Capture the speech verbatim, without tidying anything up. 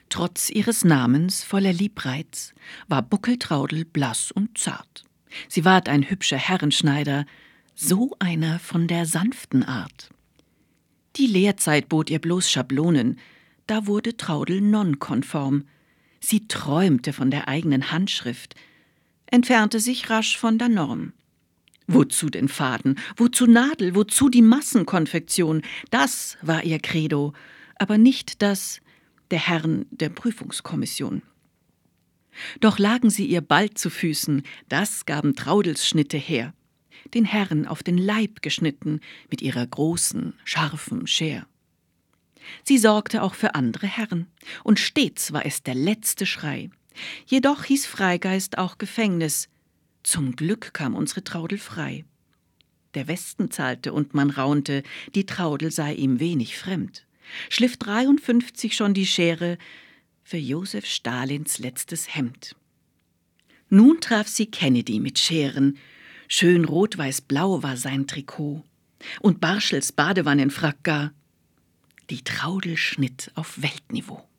Trotz ihres Namens voller Liebreiz war Buckeltraudel blass und zart. Sie ward ein hübscher Herrenschneider, so einer von der sanften Art. Die Lehrzeit bot ihr bloß Schablonen, da wurde Traudel nonkonform. Sie träumte von der eigenen Handschrift, entfernte sich rasch von der Norm. Wozu den Faden, wozu Nadel, wozu die Massenkonfektion? Das war ihr Credo, aber nicht das der Herren der Prüfungskommission. Doch lagen sie ihr bald zu Füßen, das gaben Traudels Schnitte her, den Herren auf den Leib geschnitten mit ihrer großen, scharfen Scher. Sie sorgte auch für andere Herren, und stets war es der letzte Schrei. Jedoch hieß Freigeist auch Gefängnis. Zum Glück kam unsere Traudel frei. Der Westen zahlte und man raunte, die Traudel sei ihm wenig fremd. Schliff dreiundfünfzig schon die Schere für Josef Stalins letztes Hemd. Nun traf sie Kennedy mit Scheren, schön rot-weiß-blau war sein Trikot, und Barschels Badewannenfrack gar. Die Traudel schnitt auf Weltniveau.